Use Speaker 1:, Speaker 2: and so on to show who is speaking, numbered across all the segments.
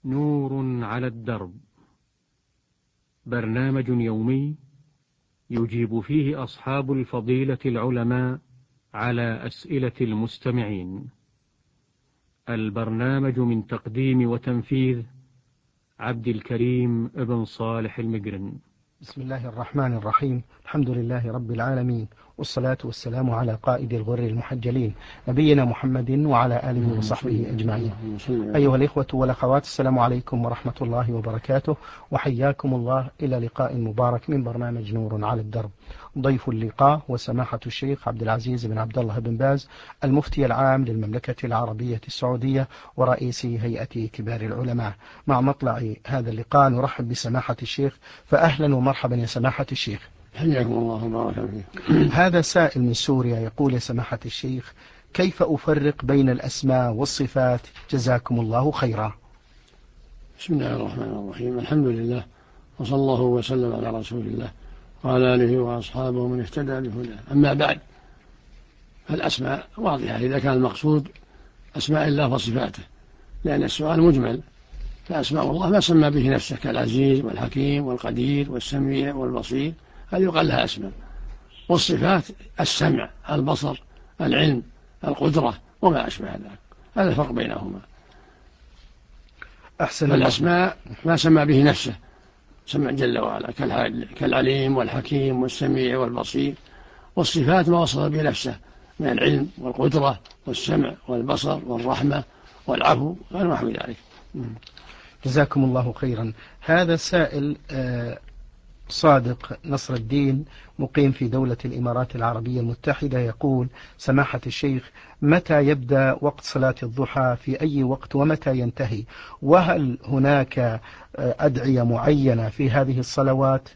Speaker 1: نور على الدرب، برنامج يومي يجيب فيه أصحاب الفضيلة العلماء على أسئلة المستمعين. البرنامج من تقديم وتنفيذ عبد الكريم بن صالح المقرن.
Speaker 2: بسم الله الرحمن الرحيم. الحمد لله رب العالمين، والصلاة والسلام على قائد الغر المحجلين نبينا محمد وعلى آله وصحبه أجمعين. أيها الإخوة والأخوات، السلام عليكم ورحمة الله وبركاته، وحياكم الله إلى لقاء مبارك من برنامج نور على الدرب. ضيف اللقاء وسماحة الشيخ عبد العزيز بن عبد الله بن باز، المفتي العام للمملكة العربية السعودية ورئيس هيئة كبار العلماء. مع مطلع هذا اللقاء نرحب بسماحة الشيخ، فأهلا ومرحبا يا سماحة الشيخ.
Speaker 3: حياكم الله وبارك فيك.
Speaker 2: هذا سائل من سوريا يقول: يا سماحة الشيخ، كيف أفرق بين الأسماء والصفات؟ جزاكم الله خيرا.
Speaker 3: بسم الله الرحمن الرحيم. الحمد لله، وصلى الله وسلم على رسول الله وعلى آله وأصحابه من اهتدى بهداه. أما بعد، فالأسماء واضحة إذا كان المقصود أسماء الله وصفاته، لأن السؤال مجمل. فأسماء الله ما سمى به نفسه كالعزيز والحكيم والقدير والسميع والبصير، هذه يقال لها أسماء. والصفات السمع، البصر، العلم، القدرة وما أشبه ذلك، هذا الفرق بينهما. الأسماء ما سمى به نفسه سمع جل وعلا كالعليم والحكيم والسميع والبصير. والصفات ما وصف به نفسه من العلم والقدرة والسمع والبصر والرحمة والعفو غير نحو ذلك.
Speaker 2: جزاكم الله خيرا. هذا السائل صادق نصر الدين مقيم في دولة الإمارات العربية المتحدة يقول: سماحة الشيخ، متى يبدأ وقت صلاة الضحى؟ في أي وقت ومتى ينتهي؟ وهل هناك أدعية معينة في هذه الصلوات؟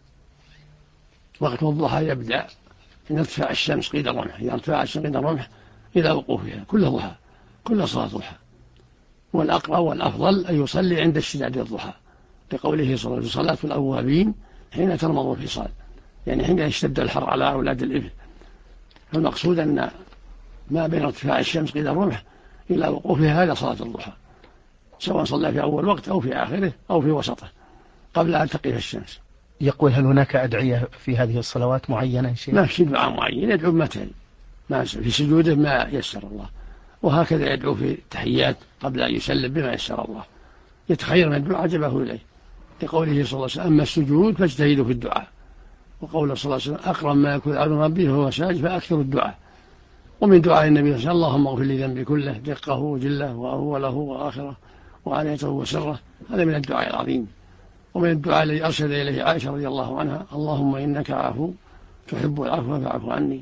Speaker 3: وقت الضحى يبدأ إن ارتفاع الشمس قيد الرمح، إذا ارتفاع الشمس قيد الرمح إلى وقوفها كل ضحى، كل صلاة ضحى. والأقرب والأفضل أن يصلي عند اشتداد الضحى، لقوله صلى الله عليه وسلم: صلاة الأوابين حين ترمض الفصال، يعني حين يشتد الحر على أولاد الإبل. فالمقصود أن ما بين ارتفاع الشمس قيد الرمح إلى وقوفها هذا صلاة الضحى، سواء صلى في أول وقت أو في آخره أو في وسطه قبل أن تقف الشمس.
Speaker 2: يقول: هل هناك أدعية في هذه الصلوات معينة؟
Speaker 3: ما في دعاء معين، يدعو متى ما في سجوده ما يسر الله، وهكذا يدعو في التحيات قبل أن يسلم بما يسر الله، يتخير من الدعاء عجبه إليه، لقوله صلى الله عليه وسلم: أما السجود فاجتهدوا في الدعاء. وقول صلى الله عليه وسلم: أقرب ما يكون عبد ربه وهو ساجد فأكثر الدعاء. ومن دعاء النبي صلى الله عليه وسلم: اللهم اغفر لي ذنبي كله دقه وجله وأوله وآخره وعليته وسره. هذا من الدعاء العظيم. ومن الدعاء الذي أرشد إليه عائشة رضي الله عنها: اللهم إنك عفو تحب العفو فاعف عني.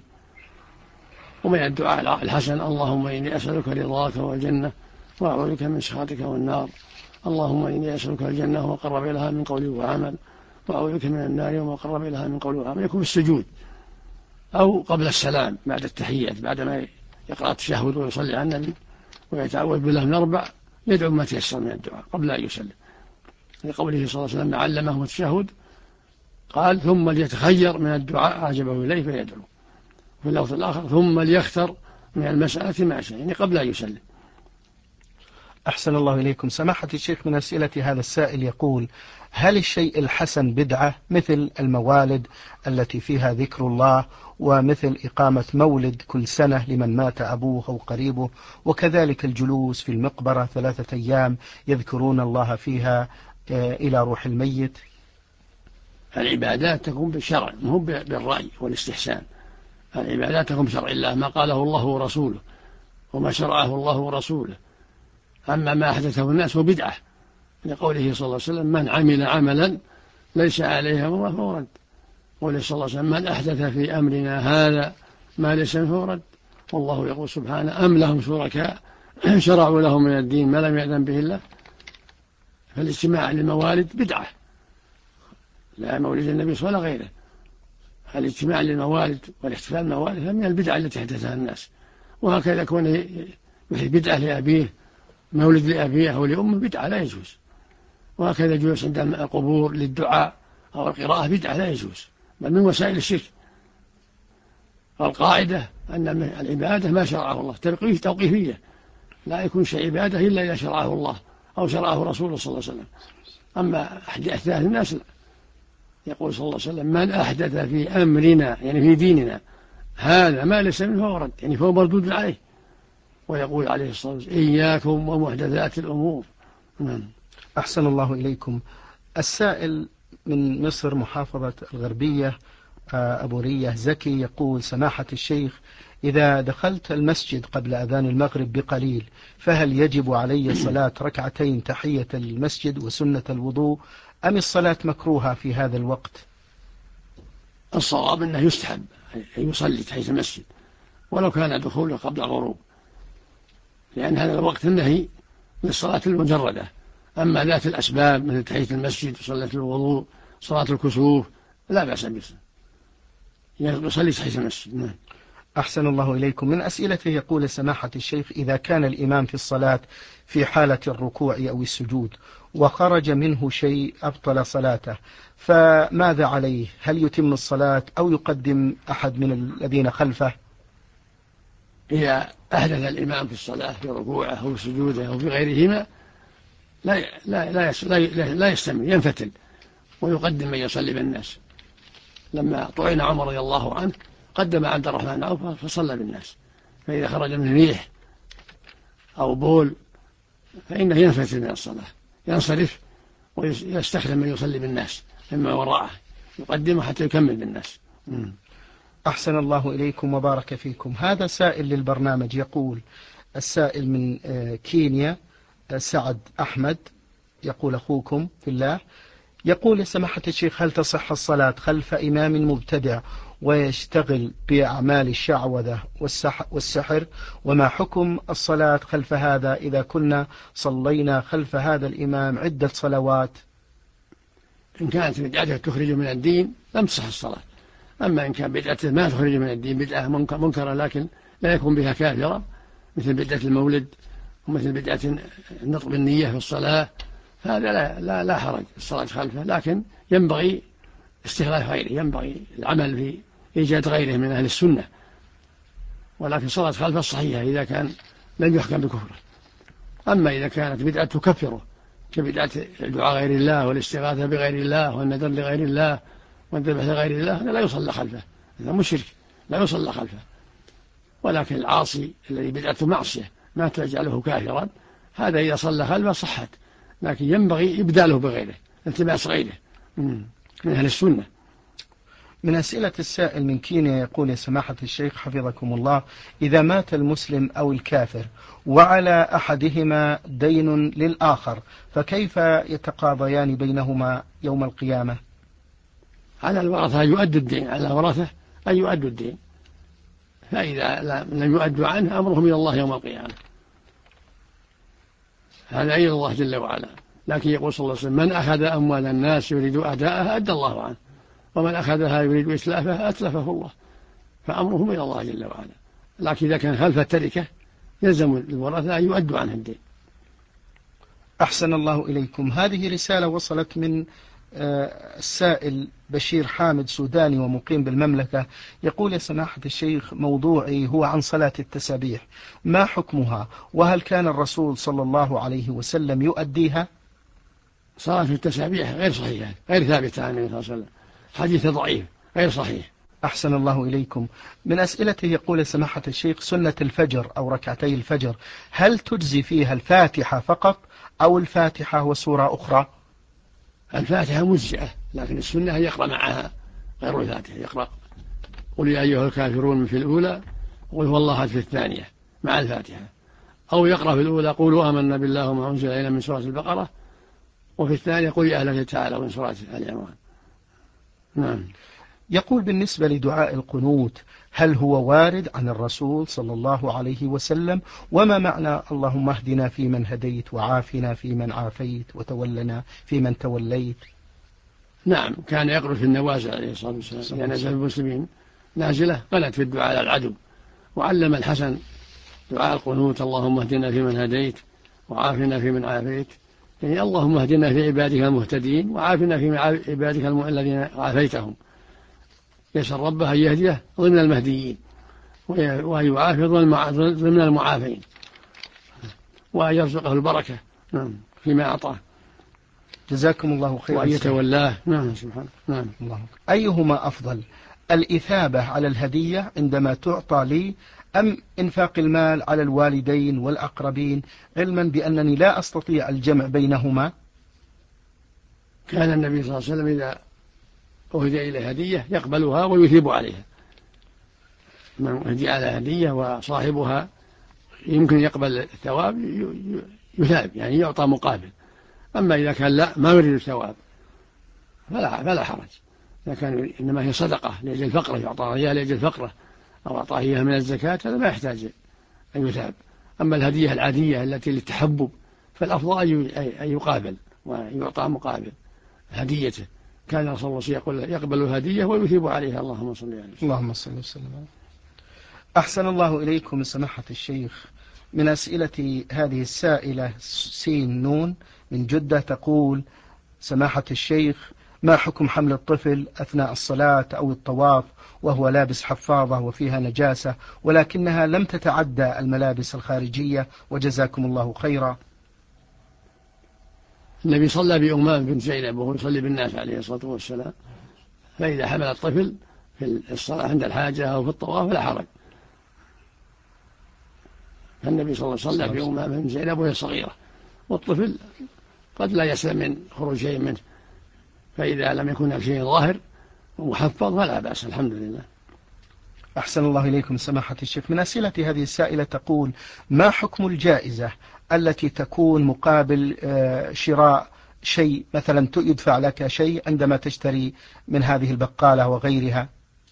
Speaker 3: ومن الدعاء الحسن: اللهم إني أسألك رضاك والجنة وأعوذ بك من سخطك والنار. اللهم إني أسألك الجنة وما قرب إليها من قول وعمل، وأعوذ بك من النار وما قرب إليها من قول وعمل. يكون في السجود أو قبل السلام بعد التحيات، بعدما يقرأ التشهد ويصلي على النبي ويتعوذ بالله من 4، يدعو ما تيسر من الدعاء قبل أن يسلم، لقوله صلى الله عليه وسلم: علمه التشهد قال: ثم ليتخير من الدعاء أعجبه إليه فيدعو. في اللفظ الآخر: ثم ليختر من المسألة ما شاء، يعني قبل أن يسلم.
Speaker 2: أحسن الله إليكم. سماحة الشيخ، من أسئلة هذا السائل يقول: هل الشيء الحسن بدعة مثل الموالد التي فيها ذكر الله، ومثل إقامة مولد كل سنة لمن مات أبوه أو قريبه، وكذلك الجلوس في المقبرة 3 أيام يذكرون الله فيها إلى روح الميت؟
Speaker 3: العبادات تكون بالشرع، مو بالرأي والاستحسان. العبادات تكون بشرع الله، ما قاله الله ورسوله وما شرعه الله ورسوله. أما ما أحدثه الناس هو بدعة، لقوله صلى الله عليه وسلم: من عمل عملا ليس عليه أمرنا فهو رد. قوله صلى الله عليه وسلم: من أحدث في أمرنا هذا ما ليس منه فهو رد. والله يقول سبحانه: أم لهم شركاء شرعوا لهم من الدين ما لم يأذن به الله. فالاجتماع للموالد بدعة، لا مولد النبي صلى الله عليه وسلم غيره. الاجتماع للموالد والاحتفال بالموالد من البدع التي حدثها الناس. وهكذا يكون يحيي بدعة لأبيه، مولد لأبيه أو لأمه، بدعة لا يجوز. وهكذا جلوس عند القبور للدعاء أو القراءة بدعة لا يجوز، بل من وسائل الشرك. القاعدة أن العبادة ما شرعه الله، توقيفية، لا يكون شيء عبادة إلا إذا شرعه الله أو شرعه رسوله صلى الله عليه وسلم. أما أحداث الناس لا. يقول صلى الله عليه وسلم: من أحدث في أمرنا يعني في ديننا هذا ما ليس منه فهو رد، يعني فهو مردود عليه. ويقول عليه الصلاة والسلام: إياكم ومحدثات الأمور.
Speaker 2: أحسن الله إليكم. السائل من مصر محافظة الغربية أبو رية زكي يقول: سماحة الشيخ، إذا دخلت المسجد قبل أذان المغرب بقليل فهل يجب علي صلاة ركعتين تحية المسجد وسنة الوضوء، أم الصلاة مكروهة في هذا الوقت؟
Speaker 3: الصواب أنه يستحب أن يصلي تحية المسجد ولو كان دخوله قبل الغروب، لأن هذا الوقت النهي للصلاة المجردة. أما ذات الأسباب مثل تحية المسجد وصلاة الوضوء صلاة الكسوف لا بأس به، يصلي تحية المسجد.
Speaker 2: أحسن الله إليكم. من أسئلته يقول: سماحة الشيخ، إذا كان الإمام في الصلاة في حالة الركوع أو السجود وخرج منه شيء أبطل صلاته فماذا عليه؟ هل يتم الصلاة أو يقدم أحد من الذين خلفه؟
Speaker 3: إذا أحدث الإمام في الصلاة في ركوعه أو سجوده أو في غيرهما لا يستمر، ينفتل ويقدم من يصلي بالناس. لما طعن عمر رضي الله عنه قدم عبد الرحمن بن عوف فصلى بالناس، فإذا خرج من ريح أو بول فإنه ينفتل من الصلاة، ينصرف ويستخدم من يصلي بالناس مما وراءه، يقدمه حتى يكمل بالناس.
Speaker 2: أحسن الله إليكم وبارك فيكم. هذا سائل للبرنامج يقول: السائل من كينيا سعد أحمد يقول: أخوكم في الله، يقول: يا سماحة الشيخ، هل تصح الصلاة خلف إمام مبتدع ويشتغل بأعمال الشعوذة والسحر؟ وما حكم الصلاة خلف هذا إذا كنا صلينا خلف هذا الإمام عدة صلوات؟
Speaker 3: إن كانت بدعته تخرج من الدين لم تصح الصلاة. أما إن كان بدعته ما تخرج من الدين، بدعة منكرة لكن لا يكون بها كافرة، مثل بدعة المولد ومثل بدعة النطق بالنية في الصلاة، هذا لا حرج الصلاة خلفه، لكن ينبغي استغلال غيره، ينبغي العمل في إيجاد غيره من أهل السنة. ولكن الصلاة خلفه صحيحة إذا كان لم يحكم بكفره. أما إذا كانت بدعة تكفره كبدعة الدعاء غير الله والاستغاثة بغير الله والنذر لغير الله والذبح لغير الله، هذا لا يصلى خلفه، هذا مشرك لا يصلى خلفه. ولكن العاصي الذي بدعته معصية ما تجعله كافرا، هذا إذا صلى خلفه صحت، لكن ينبغي إبداله بغيره، التماس غيره من أهل السنة.
Speaker 2: من أسئلة السائل من كينيا يقول: يا سماحة الشيخ حفظكم الله، إذا مات المسلم أو الكافر وعلى أحدهما دين للآخر فكيف يتقاضيان بينهما يوم القيامة؟
Speaker 3: على الورثة أن يؤدوا الدين، على الورثة أن يؤدوا الدين، فإذا لم يؤدوا عنه أمرهم إلى الله يوم القيامة، هذا إلى الله جل وعلا. لكن يقول صلى الله عليه وسلم: من أخذ أموال الناس يريد أداءها أدى الله عنه، ومن أخذها يريد إسلافها أتلفه الله، فأمرهم إلى الله جل وعلا. لكن إذا كان خلف التركة يلزم الورثة أن يؤدوا عنه الدين.
Speaker 2: أحسن الله إليكم. هذه رسالة وصلت من السائل بشير حامد سوداني ومقيم بالمملكة، يقول: يا سماحة الشيخ، موضوعي هو عن صلاة التسابيح، ما حكمها؟ وهل كان الرسول صلى الله عليه وسلم يؤديها؟
Speaker 3: صلاة التسابيح غير صحيحة، غير ثابتة عن النبي صلى الله عليه وسلم، حديث ضعيف غير صحيح.
Speaker 2: أحسن الله إليكم. من أسئلته يقول: سماحة الشيخ، سنة الفجر أو ركعتي الفجر هل تجزي فيها الفاتحة فقط أو الفاتحة وسورة أخرى؟
Speaker 3: الفاتحة مجزئة، لكن السنة يقرأ معها غير الفاتحة، يقرأ قل يا أيها الكافرون في الأولى قل هو الله أحد في الثانية مع الفاتحة، أو يقرأ في الأولى قولوا آمنا بالله وما أنزل إلينا من سورة البقرة، وفي الثانية قل يا أهل الكتاب تعالوا من سورة آل عمران. نعم.
Speaker 2: يقول: بالنسبة لدعاء القنوت هل هو وارد عن الرسول صلى الله عليه وسلم؟ وما معنى اللهم اهدنا فيمن هديت وعافنا فيمن عافيت وتولنا فيمن توليت؟
Speaker 3: نعم، كان يقرأ في النوازل عليه الصلاة والسلام، إذا نزل المسلمين نازلة قنت في الدعاء على العدو، وعلم الحسن دعاء القنوت: اللهم اهدنا فيمن هديت وعافنا فيمن عافيت، يعني اللهم اهدنا في عبادك المهتدين وعافنا في عبادك الذين عافيتهم. يسأل ربه أن يهديه ضمن المهديين وأن يعافي ضمن المعافين وأن يرزقه البركة. نعم. فيما أعطاه،
Speaker 2: جزاكم الله خيرا.
Speaker 3: وأن يتولاه. نعم سبحانه. نعم.
Speaker 2: الله. أيهما أفضل، الإثابة على الهدية عندما تعطى لي، أم إنفاق المال على الوالدين والأقربين، علما بأنني لا أستطيع الجمع بينهما؟
Speaker 3: كان النبي صلى الله عليه وسلم إذا أهدي إليه هدية يقبلها ويثيب عليها. من هدي على هدية وصاحبها يمكن يقبل الثواب يثاب، يعني يعطى مقابل. أما إذا كان لا ما يريد الثواب فلا حرج. إذا كان إنما هي صدقة لأجل الفقرة، يعطى إياها لأجل الفقرة أو أعطاه إياها من الزكاة، هذا ما يحتاج أن يثاب. أما الهدية العادية التي للتحبب فالأفضل أن يقابل ويعطى مقابل هديته. كان رسول الله يقول يقبل الهدية ويثيب عليها. اللهم صل عليه.
Speaker 2: اللهم صل وسلم. أحسن الله إليكم سماحة الشيخ. من أسئلة هذه السائلة سين نون من جدة تقول: سماحة الشيخ، ما حكم حمل الطفل أثناء الصلاة أو الطواف وهو لابس حفاظة وفيها نجاسة ولكنها لم تتعدى الملابس الخارجية، وجزاكم الله خيرا؟
Speaker 3: النبي صلى بأمام بنت زينب وهو يصلي بالناس عليه الصلاة والسلام، فإذا حمل الطفل في الصلاة عند الحاجة أو في الطواف فلا حرج. فالنبي صلى الله عليه وسلم بأمام بنت زينب وهي صغيرة، والطفل قد لا يسلم من خروج شيء منه، فإذا لم يكن شيء ظاهر ومحفظ فلا بأس. الحمد لله.
Speaker 2: أحسن الله إليكم سماحة الشيخ. من أسئلة هذه السائلة تقول: ما حكم الجائزة التي تكون مقابل شراء شيء، مثلا يدفع لك شيء عندما تشتري من هذه البقالة وغيرها؟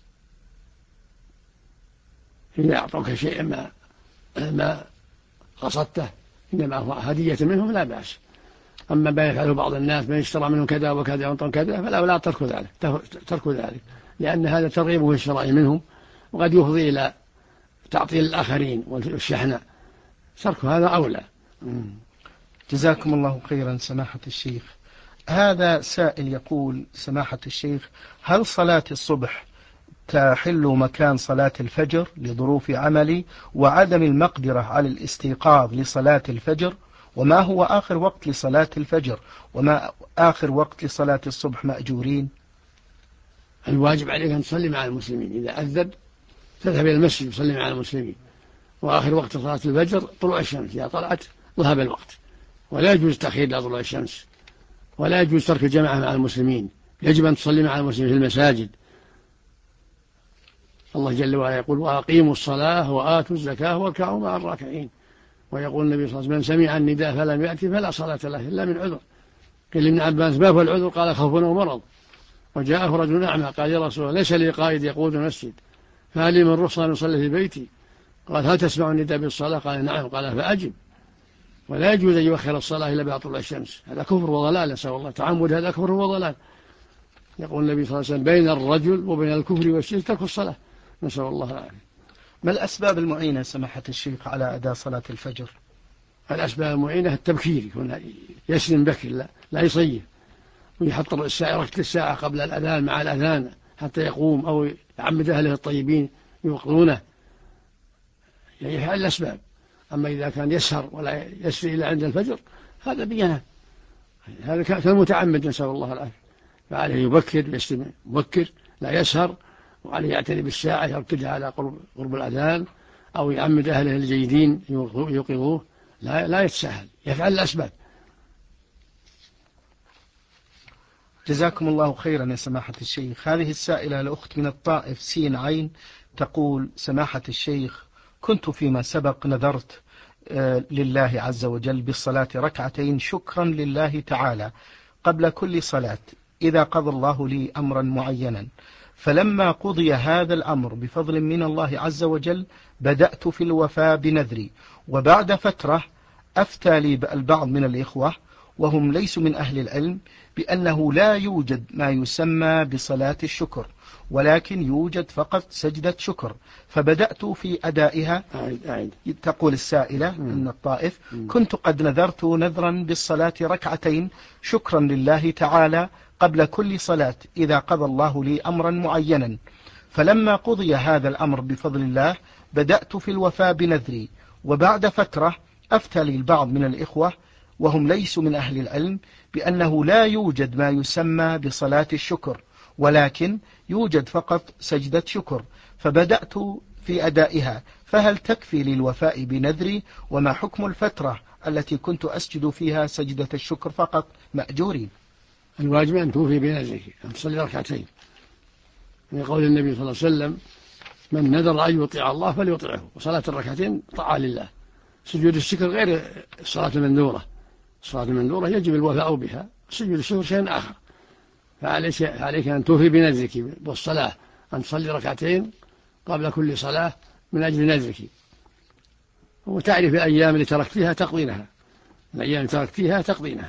Speaker 3: إذا أعطوك شيء ما قصدته إنما هو هدية منهم لا بأس. أما ما يفعله بعض الناس من يشترى منهم كذا وكذا ويعطون كذا فلا تركوا ذلك، لأن هذا ترغيب في الشراء منهم وقد يفضي إلى تعطيل الآخرين والشحنة. ترك هذا أولى.
Speaker 2: جزاكم الله خيرا سماحة الشيخ. هذا سائل يقول: سماحة الشيخ، هل صلاة الصبح تحل مكان صلاة الفجر لظروف عملي وعدم المقدرة على الاستيقاظ لصلاة الفجر؟ وما هو آخر وقت لصلاة الفجر وما آخر وقت لصلاة الصبح مأجورين؟
Speaker 3: الواجب عليك أن تصلي مع المسلمين. إذا أذن تذهب إلى المسجد وتصلي مع المسلمين. وآخر وقت صلاة الفجر طلوع الشمس، إذا طلعت ذهب الوقت، ولا يجوز تأخير لطلوع الشمس، ولا يجوز ترك الجماعة مع المسلمين. يجب أن تصلي مع المسلمين في المساجد. الله جل وعلا يقول: وأقيموا الصلاة وآتوا الزكاة واركعوا مع الراكعين. ويقول النبي صلى الله عليه وسلم: من سمع النداء فلم يأتي فلا صلاة له إلا من عذر. قيل لابن عباس: ما هو العذر؟ قال: خوف ومرض. وجاءه رجل أعمى قال: يا رسول الله، ليس لي قائد يقود المسجد، فهل لي من رخصة أن أصلي في بيتي؟ قال: هل تسمع النداء بالصلاة؟ قال: نعم. قال: فأجب. ولا يجوز أن يؤخر الصلاة إلا بعد طلوع الشمس، هذا كفر وضلال، نسأل الله تعمد، هذا كفر وضلال. يقول النبي صلى الله عليه وسلم: بين الرجل وبين الكفر والشرك ترك الصلاة، نسأل الله العافية.
Speaker 2: ما الأسباب المعينة سماحة الشيخ على أداء صلاة الفجر؟
Speaker 3: الأسباب المعينة التبكير، يكون يسلم بكر، لا يصيف، ويحط ركت الساعة قبل الأذان مع الأذان حتى يقوم، أو يعمد أهله الطيبين يوقظونه، يعني يفعل الأسباب. أما إذا كان يسهر ولا يسري إلى عند الفجر هذا بينه، هذا كالمتعمد، نسأل الله العافية. فعليه يبكر، يسلم مبكر، لا يسهر، وعليه يعتني بالساعة يركدها على قرب الأذان، أو يعمد أهله الجيدين يوقظوه، لا يتساهل، يفعل الأسباب.
Speaker 2: جزاكم الله خيرا يا سماحة الشيخ. هذه السائلة الأخت من الطائف سين عين تقول: سماحة الشيخ، كنت فيما سبق نذرت لله عز وجل بالصلاة ركعتين شكرا لله تعالى قبل كل صلاة إذا قضى الله لي أمرا معينا، فلما قضي هذا الأمر بفضل من الله عز وجل بدأت في الوفاء بنذري، وبعد فترة أفتى لي البعض من الإخوة وهم ليسوا من أهل العلم بأنه لا يوجد ما يسمى بصلاة الشكر، ولكن يوجد فقط سجدة شكر، فبدأت في أدائها. تقول السائلة من الطائف: كنت قد نذرت نذرا بالصلاة ركعتين شكرا لله تعالى قبل كل صلاة إذا قضى الله لي أمرا معينا، فلما قضي هذا الأمر بفضل الله بدأت في الوفاء بنذري، وبعد فترة أفتى لي البعض من الإخوة وهم ليسوا من أهل العلم بأنه لا يوجد ما يسمى بصلاة الشكر، ولكن يوجد فقط سجدة شكر، فبدأت في أدائها، فهل تكفي للوفاء بنذري؟ وما حكم الفترة التي كنت أسجد فيها سجدة الشكر فقط مأجورين؟
Speaker 3: الواجب أن توفي بنذرك، أن تصلي ركعتين، من قول النبي صلى الله عليه وسلم: من نذر أن يطيع الله فليطيعه. وصلاة الركعتين طاعة لله. سجود الشكر غير الصلاة المنذورة، الصلاة المنذورة يجب الوفاء بها، سجود الشكر شيء آخر. فعليك أن توفي بنذرك والصلاة، أن تصلي ركعتين قبل كل صلاة من أجل نذرك، وتعرف الأيام اللي تركتها تقضينها، الأيام اللي تركتها تقضينها.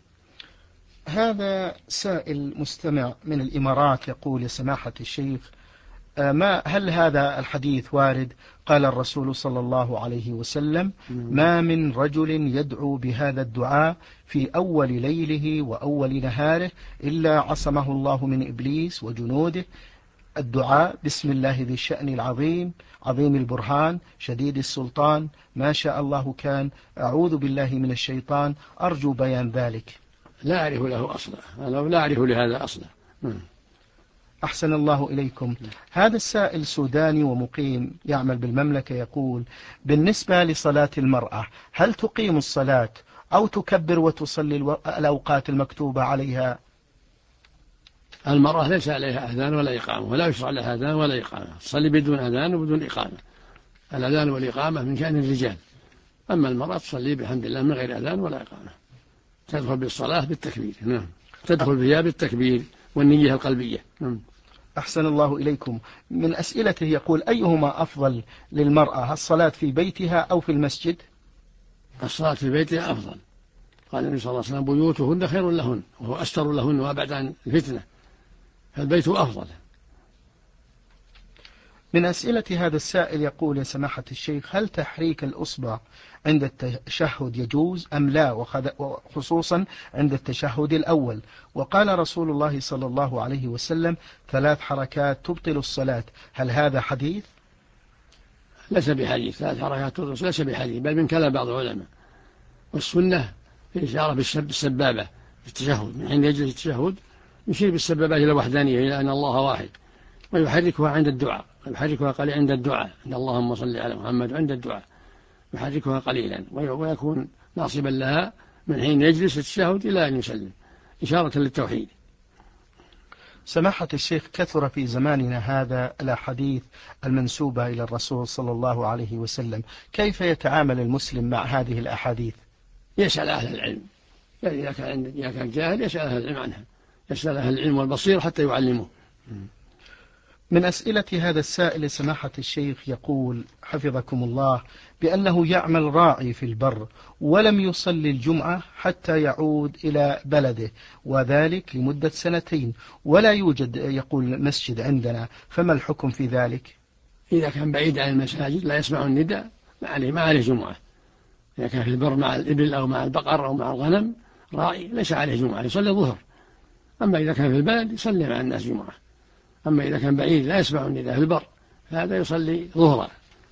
Speaker 2: هذا سائل مستمع من الإمارات يقول: يا سماحة الشيخ، هل هذا الحديث وارد؟ قال الرسول صلى الله عليه وسلم: ما من رجل يدعو بهذا الدعاء في أول ليله وأول نهاره إلا عصمه الله من إبليس وجنوده. الدعاء: بسم الله ذي الشأن العظيم، عظيم البرهان، شديد السلطان، ما شاء الله كان، أعوذ بالله من الشيطان، أرجو بيان ذلك.
Speaker 3: لا أعرف له أصلا، أنا لا أعرف لهذا أصلا.
Speaker 2: أحسن الله إليكم. هذا السائل سوداني ومقيم يعمل بالمملكة يقول: بالنسبة لصلاة المرأة، هل تقيم الصلاة أو تكبر وتصلي الأوقات المكتوبة عليها؟
Speaker 3: المرأة ليس عليها أذان ولا إقامة، ولا يشرع لها أذان ولا إقامة، تصلي بدون أذان وبدون إقامة. الأذان والإقامة من شأن الرجال، أما المرأة تصلي بحمد الله من غير أذان ولا إقامة، تدخل بالصلاة بالتكبير. تدخل فيها بالتكبير والنية القلبية.
Speaker 2: أحسن الله إليكم. من أسئلته يقول: أيهما أفضل للمرأة، الصلاة في بيتها أو في المسجد؟
Speaker 3: الصلاة في بيتها أفضل. قال النبي صلى الله عليه وسلم: بيوتهن خير لهن، وهو أستر لهن وأبعد عن الفتنة، فالبيت أفضل.
Speaker 2: من أسئلة هذا السائل يقول: يا سماحة الشيخ، هل تحريك الأصبع عند التشهد يجوز أم لا، وخصوصا عند التشهد الأول؟ وقال رسول الله صلى الله عليه وسلم: 3 حركات تبطل الصلاة، هل هذا حديث؟
Speaker 3: ليس بحديث. 3 حركات تبطل الصلاة ليس بحديث، بل من كلام بعض العلماء. والسنة في إشارة بالسبابة في التشهد، من حين يجلس التشهد يشير بالسبابة إلى الوحدانية، إلى أن الله واحد، ويحركها عند الدعاء، يحركها قليلا عند الدعاء، عند اللهم صل على محمد، عند الدعاء يحركها قليلا، ويكون ناصبا لها من حين يجلس التشهد إلى أن يسلم، إشارة للتوحيد.
Speaker 2: سماحة الشيخ، كثر في زماننا هذا الأحاديث المنسوبة إلى الرسول صلى الله عليه وسلم، كيف يتعامل المسلم مع هذه الأحاديث؟
Speaker 3: يسأل أهل العلم، يعني إذا كان جاهل يسأل أهل العلم عنها، يسأل أهل العلم والبصير حتى يعلمه.
Speaker 2: من أسئلة هذا السائل سماحة الشيخ يقول حفظكم الله: بأنه يعمل راعي في البر ولم يصلي الجمعة حتى يعود إلى بلده، وذلك لمدة 2 ولا يوجد يقول مسجد عندنا، فما الحكم في ذلك؟
Speaker 3: إذا كان بعيد عن المساجد لا يسمع النداء ما عليه جمعة. إذا كان في البر مع الإبل أو مع البقر أو مع الغنم راعي ليس عليه جمعة، يصلي الظهر. أما إذا كان في البلد يصلي مع الناس جمعة. أما إذا كان بعيد لا يسمع النداء في البر هذا يصلي ظهرا.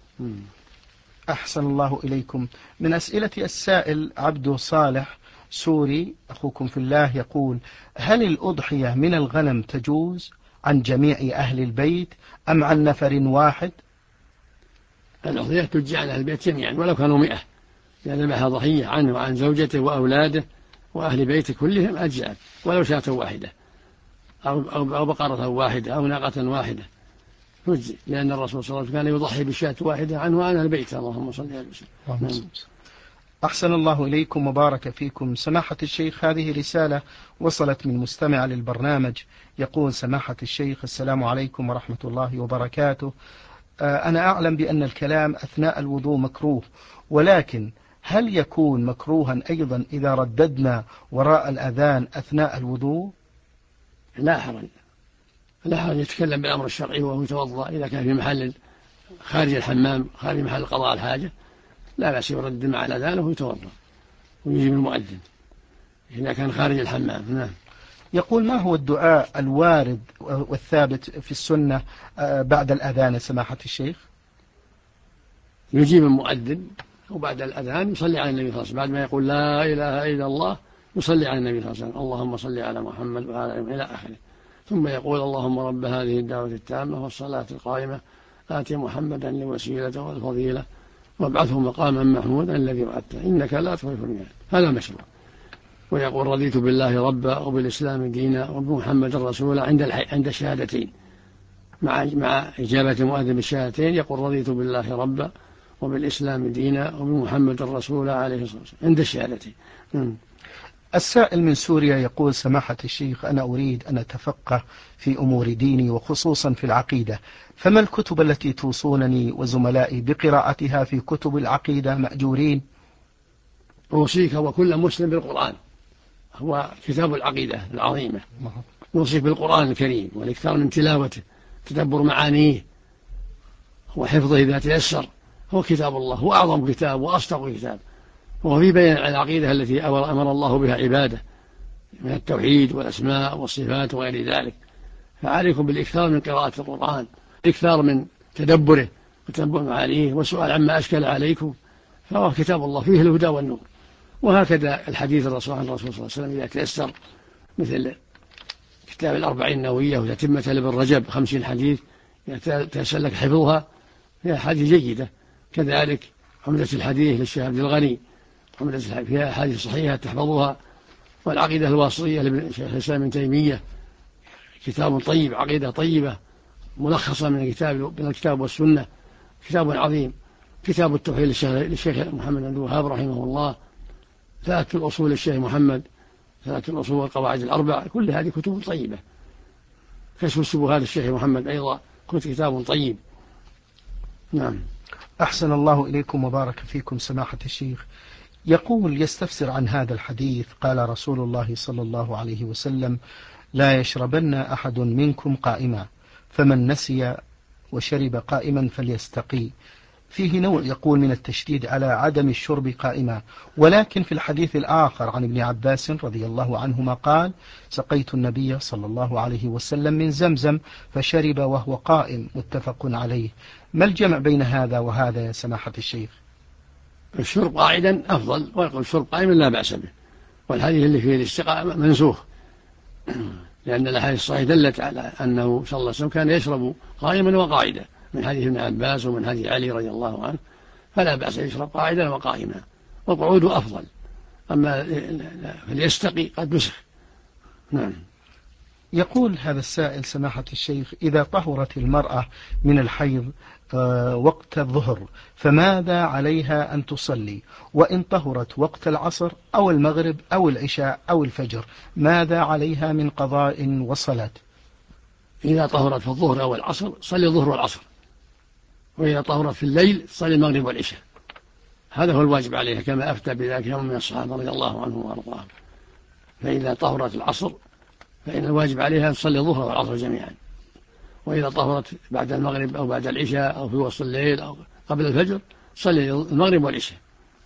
Speaker 2: أحسن الله إليكم. من أسئلة السائل عبد صالح سوري أخوكم في الله يقول: هل الأضحية من الغنم تجوز عن جميع أهل البيت أم عن نفر واحد؟
Speaker 3: الأضحية تجزي عن أهل البيت جميعا ولو كانوا 100، إذا ذبح ضحية عنه وعن زوجته وأولاده وأهل بيته كلهم أجزاء ولو شاة واحدة أو بقرة واحدة أو ناقة واحدة تجزي، لأن الرسول صلى الله عليه وسلم كان يضحي بشاة واحدة عنه وعن أهل بيته. اللهم صل على وسلم.
Speaker 2: أحسن الله إليكم وبارك فيكم. سماحة الشيخ، هذه رسالة وصلت من مستمع للبرنامج يقول: سماحة الشيخ، السلام عليكم ورحمة الله وبركاته. أنا أعلم بأن الكلام أثناء الوضوء مكروه، ولكن هل يكون مكروها أيضا إذا رددنا وراء الأذان أثناء الوضوء؟
Speaker 3: لا حرج يتكلم بالأمر الشرعي وهو يتوضأ، إذا كان في محل خارج الحمام خارج محل قضاء الحاجة لا بأس يرد مع الأذان وهو يتوضأ ويجيب المؤذن إذا كان خارج الحمام. نعم.
Speaker 2: يقول: ما هو الدعاء الوارد والثابت في السنة بعد الأذان سماحة الشيخ؟
Speaker 3: يجيب المؤذن وبعد الأذان يصلي على النبي صلى الله عليه وسلم، بعد ما يقول لا إله إلا الله يصلي على النبي صلى الله عليه وسلم، اللهم صل على محمد وعلى آله إلى آخره. ثم يقول اللهم رب هذه الدعوة التامة والصلاة القائمة آت محمدا الوسيلة والفضيلة وابعثه مقاما محمودا الذي وعدته إنك لا تخلف الميعاد. هذا مشروع. ويقول رضيت بالله ربا وبالإسلام دينا وبمحمد رسولا عند الشهادتين، مع إجابة المؤذن بالشهادتين يقول رضيت بالله ربا وبالإسلام دينا وبمحمد رسولا عليه الصلاة والسلام عند الشهادتين.
Speaker 2: السائل من سوريا يقول سماحة الشيخ أنا أريد أن أتفقه في أمور ديني وخصوصا في العقيدة، فما الكتب التي توصونني وزملائي بقراءتها في كتب العقيدة مأجورين؟
Speaker 3: أوصيك وكل مسلم بالقرآن، هو كتاب العقيدة العظيمة، نوصيك بالقرآن الكريم والإكثار من تلاوته، تدبر معانيه وحفظه إذا تيسر. هو كتاب الله، هو أعظم كتاب وأصدق كتاب، وهو في بيان العقيدة التي أمر الله بها عباده من التوحيد والأسماء والصفات وغير ذلك. فعليكم بالإكثار من قراءة القرآن، الإكثار من تدبره وتدبر معانيه والسؤال عما أشكل عليكم، فهو كتاب الله فيه الهدى والنور. وهكذا الحديث الرسول عن الرسول صلى الله عليه وسلم إذا تيسر، مثل كتاب الأربعين النووية وتتمة لابن رجب 50 حديث تيسر لك حفظها، فيها حديث جيدة. كذلك عمدة الحديث للشيخ عبد الغني، عمدة الحديث فيها حديث صحيحة تحفظها. والعقيدة الواسطية لشيخ الإسلام ابن تيمية كتاب طيب، عقيدة طيبة ملخصة من الكتاب والسنة، كتاب عظيم. كتاب التوحيد للشيخ محمد بن الوهاب رحمه الله، ثلاثة الأصول للشيخ محمد، ثلاثة الأصول والقواعد الأربع، كل هذه كتب طيبة. كشف الشبهات للشيخ محمد أيضا كتاب طيب. نعم.
Speaker 2: أحسن الله إليكم وبارك فيكم سماحة الشيخ. يقول يستفسر عن هذا الحديث، قال رسول الله صلى الله عليه وسلم لا يشربن أحد منكم قائما، فمن نسي وشرب قائما فليستقي. فيه نوع يقول من التشديد على عدم الشرب قائما، ولكن في الحديث الآخر عن ابن عباس رضي الله عنهما قال سقيت النبي صلى الله عليه وسلم من زمزم فشرب وهو قائم، متفق عليه. ما الجمع بين هذا وهذا يا سماحة الشيخ؟
Speaker 3: الشرب قاعدا أفضل، ويقول الشرب قائما لا بأس به، والحديث اللي فيه الاستقاء منسوخ، لأن الأحاديث الصحيحة دلت على أنه صلى الله عليه وسلم كان يشرب قائما وقاعدا، من حديث ابن عباس ومن حديث علي رضي الله عنه، فلا بأس يشرب قاعدا وقائما، والقعود أفضل. أما فليستقي قد نسخ. نعم.
Speaker 2: يقول هذا السائل سماحة الشيخ إذا طهرت المرأة من الحيض وقت الظهر فماذا عليها أن تصلي؟ وإن طهرت وقت العصر أو المغرب أو العشاء أو الفجر ماذا عليها من قضاء وصلاة؟
Speaker 3: إذا طهرت في الظهر أو العصر صلي الظهر والعصر، وإذا طهرت في الليل صلي المغرب والعشاء، هذا هو الواجب عليها، كما أفتى بذلك يوم من الصحابة رضي الله عنهم وأرضاهم. فإذا طهرت العصر فإن الواجب عليها أن تصلي الظهر والعصر جميعا، وإذا طهرت بعد المغرب أو بعد العشاء أو في وسط الليل أو قبل الفجر صلي المغرب والعشاء.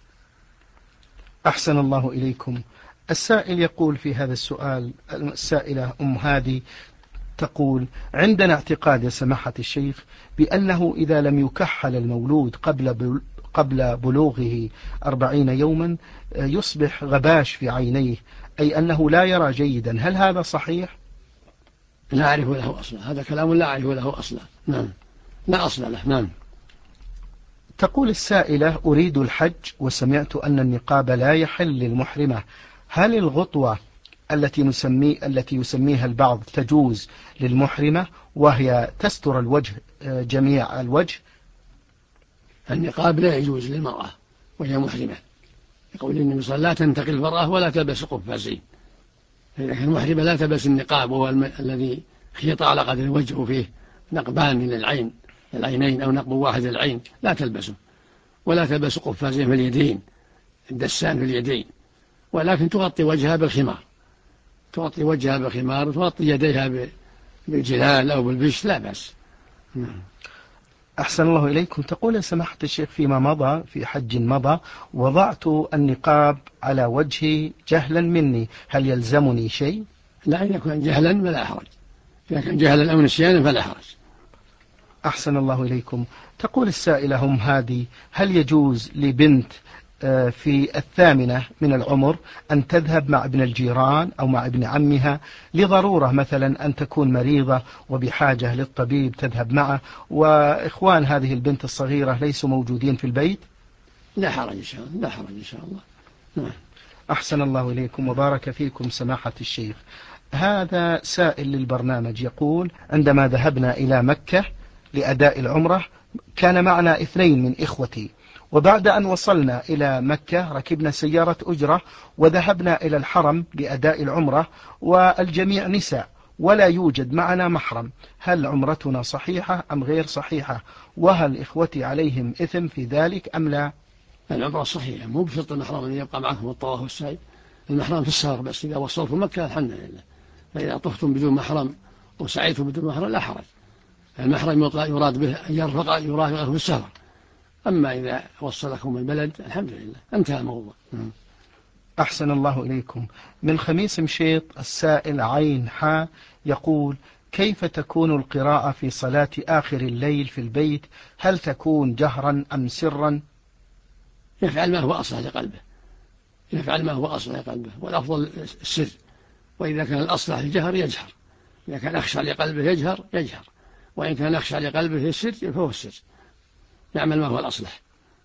Speaker 2: أحسن الله إليكم. السائل يقول في هذا السؤال، السائلة أم هادي تقول عندنا اعتقاد يا سماحة الشيخ بأنه إذا لم يكحل المولود قبل بلوغه 40 يوما يصبح غباش في عينيه، أي أنه لا يرى جيدا، هل هذا صحيح؟
Speaker 3: لا أعرف له أصلا، هذا كلام لا أعرف له أصلا. نعم، لا أصل له. نعم.
Speaker 2: تقول السائلة أريد الحج وسمعت أن النقاب لا يحل للمحرمة، هل الغطوة التي يسميها البعض تجوز للمحرمة وهي تستر الوجه جميع الوجه؟
Speaker 3: النقاب لا يجوز للمرأة وهي محرمة، يقول النبي صلى الله عليه وسلم لا تنتقي المرأة ولا تلبس قفازين، فإذا كان المحرمة لا تلبس النقاب، وهو الذي خيط على قدر الوجه وفيه نقبان للعينين أو نقب واحد للعين، لا تلبسه، ولا تلبس قفازين في اليدين، الدسان في اليدين، ولكن تغطي وجهها بالخمار، تغطي وجهها بالخمار وتغطي يديها بالجلال أو بالبش، لا بأس.
Speaker 2: أحسن الله إليكم. تقول يا سماحة الشيخ فيما مضى في حج مضى وضعت النقاب على وجهي جهلا مني، هل يلزمني شيء؟
Speaker 3: لا، إن يكون جهلا فلا حرج، إذا كان جهلا أو نسيانا فلا حرج.
Speaker 2: أحسن الله إليكم. تقول السائلة هم هذه: هل يجوز لبنت في 8 من العمر أن تذهب مع ابن الجيران أو مع ابن عمها لضرورة، مثلا أن تكون مريضة وبحاجة للطبيب تذهب معه، وإخوان هذه البنت الصغيرة ليسوا موجودين في البيت؟
Speaker 3: لا حرج إن شاء الله، لا حرج إن شاء الله. نعم.
Speaker 2: أحسن الله إليكم وبارك فيكم سماحة الشيخ. هذا سائل للبرنامج يقول: عندما ذهبنا إلى مكة لأداء العمرة كان معنا 2 من إخوتي، وبعد أن وصلنا إلى مكة ركبنا سيارة أجرة وذهبنا إلى الحرم لأداء العمرة، والجميع نساء ولا يوجد معنا محرم. هل عمرتنا صحيحة أم غير صحيحة؟ وهل إخوتي عليهم إثم في ذلك أم لا؟
Speaker 3: العمرة صحيحة، مو بشرط المحرم أن يبقى معكم الطواف والسعي. المحرم في السفر بس، إذا وصلتم مكة الحمد لله. فإذا طفتم بدون محرم وسعيتم بدون محرم لا حرج. المحرم يراد به أن يرافقه في السفر، أما إذا وصلكم البلد الحمد لله انتهى الموضوع.
Speaker 2: أحسن الله إليكم. من خميس مشيط السائل عين حا يقول: كيف تكون القراءة في صلاة آخر الليل في البيت؟ هل تكون جهرا أم سرا؟
Speaker 3: يفعل ما هو أصلح لقلبه، يفعل ما هو أصلح لقلبه، والأفضل السر. وإذا كان الأصلح الجهر يجهر، إذا كان أخشى لقلبه يجهر، وإن كان أخشى لقلبه السر فهو السر، يعمل ما هو الأصلح.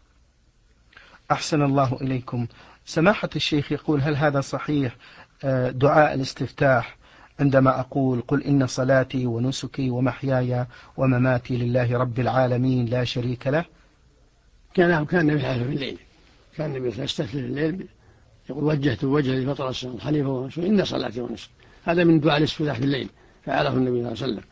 Speaker 2: أحسن الله إليكم. سماحة الشيخ يقول: هل هذا صحيح دعاء الاستفتاح عندما أقول: قل إن صلاتي ونسكي ومحياي ومماتي لله رب العالمين لا شريك له؟
Speaker 3: كان النبي في الليل، كان النبي يستفتح في الليل يقول: وجهت وجهي لفطر السماء حنيفا ونسكي إن صلاتي ونسكي. هذا من دعاء الاستفتاح في الليل، فعله النبي صلى الله عليه وسلم.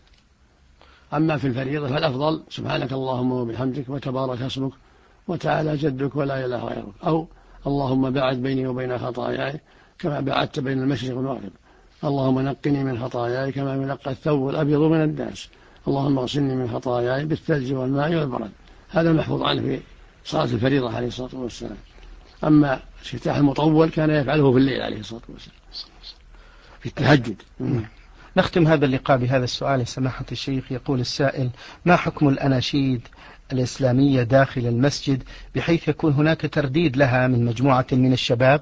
Speaker 3: أما في الفريضة فالأفضل: سبحانك اللهم وبحمدك وتبارك اسمك وتعالى جدك ولا إله غيرك، أو اللهم باعد بيني وبين خطاياي كما بعدت بين المشرق والمغرب، اللهم نقني من خطاياي كما ينقى الثوب الأبيض من الدنس، اللهم اغسلني من خطاياي بالثلج والماء والبرد. هذا محفوظ عنه في صلاة الفريضة عليه الصلاة والسلام. أما الاستفتاح المطول كان يفعله في الليل عليه الصلاة والسلام في التهجد.
Speaker 2: نختم هذا اللقاء بهذا السؤال يا سماحة الشيخ. يقول السائل: ما حكم الأناشيد الإسلامية داخل المسجد بحيث يكون هناك ترديد لها من مجموعة من الشباب؟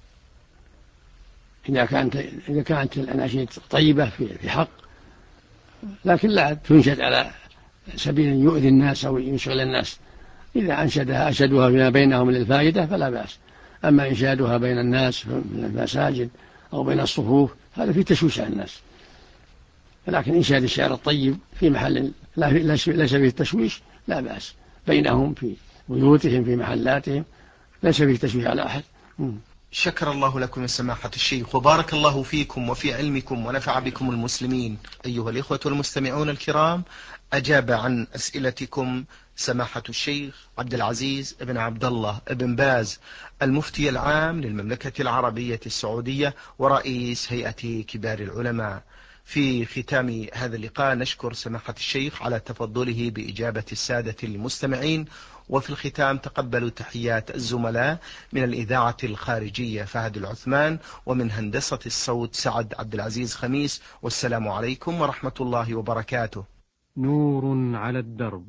Speaker 3: إذا كانت الأناشيد طيبة في حق، لكن لا تنشد على سبيل يؤذي الناس أو يشغل الناس. إذا أنشدوها فيما بينهم للفائدة فلا بأس. أما إنشادها بين الناس في المساجد أو بين الصفوف هذا في تشويش على الناس. لكن إنشاد الشعر الطيب في محل ليس فيه تشويش لا بأس، بينهم في بيوتهم في محلاتهم ليس فيه تشويش على أحد.
Speaker 2: شكر الله لكم يا سماحة الشيخ وبارك الله فيكم وفي علمكم ونفع بكم المسلمين. أيها الإخوة المستمعون الكرام، أجاب عن أسئلتكم سماحة الشيخ عبد العزيز بن عبد الله بن باز، المفتي العام للمملكة العربية السعودية ورئيس هيئة كبار العلماء. في ختام هذا اللقاء نشكر سماحة الشيخ على تفضله بإجابة السادة المستمعين، وفي الختام تقبلوا تحيات الزملاء من الإذاعة الخارجية فهد العثمان، ومن هندسة الصوت سعد عبد العزيز خميس، والسلام عليكم ورحمة الله وبركاته.
Speaker 1: نور على الدرب،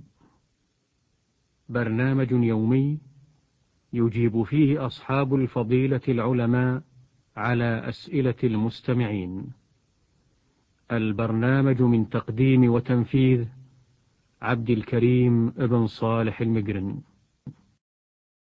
Speaker 1: برنامج يومي يجيب فيه أصحاب الفضيلة العلماء على أسئلة المستمعين. البرنامج من تقديم وتنفيذ عبد الكريم ابن صالح المقرن.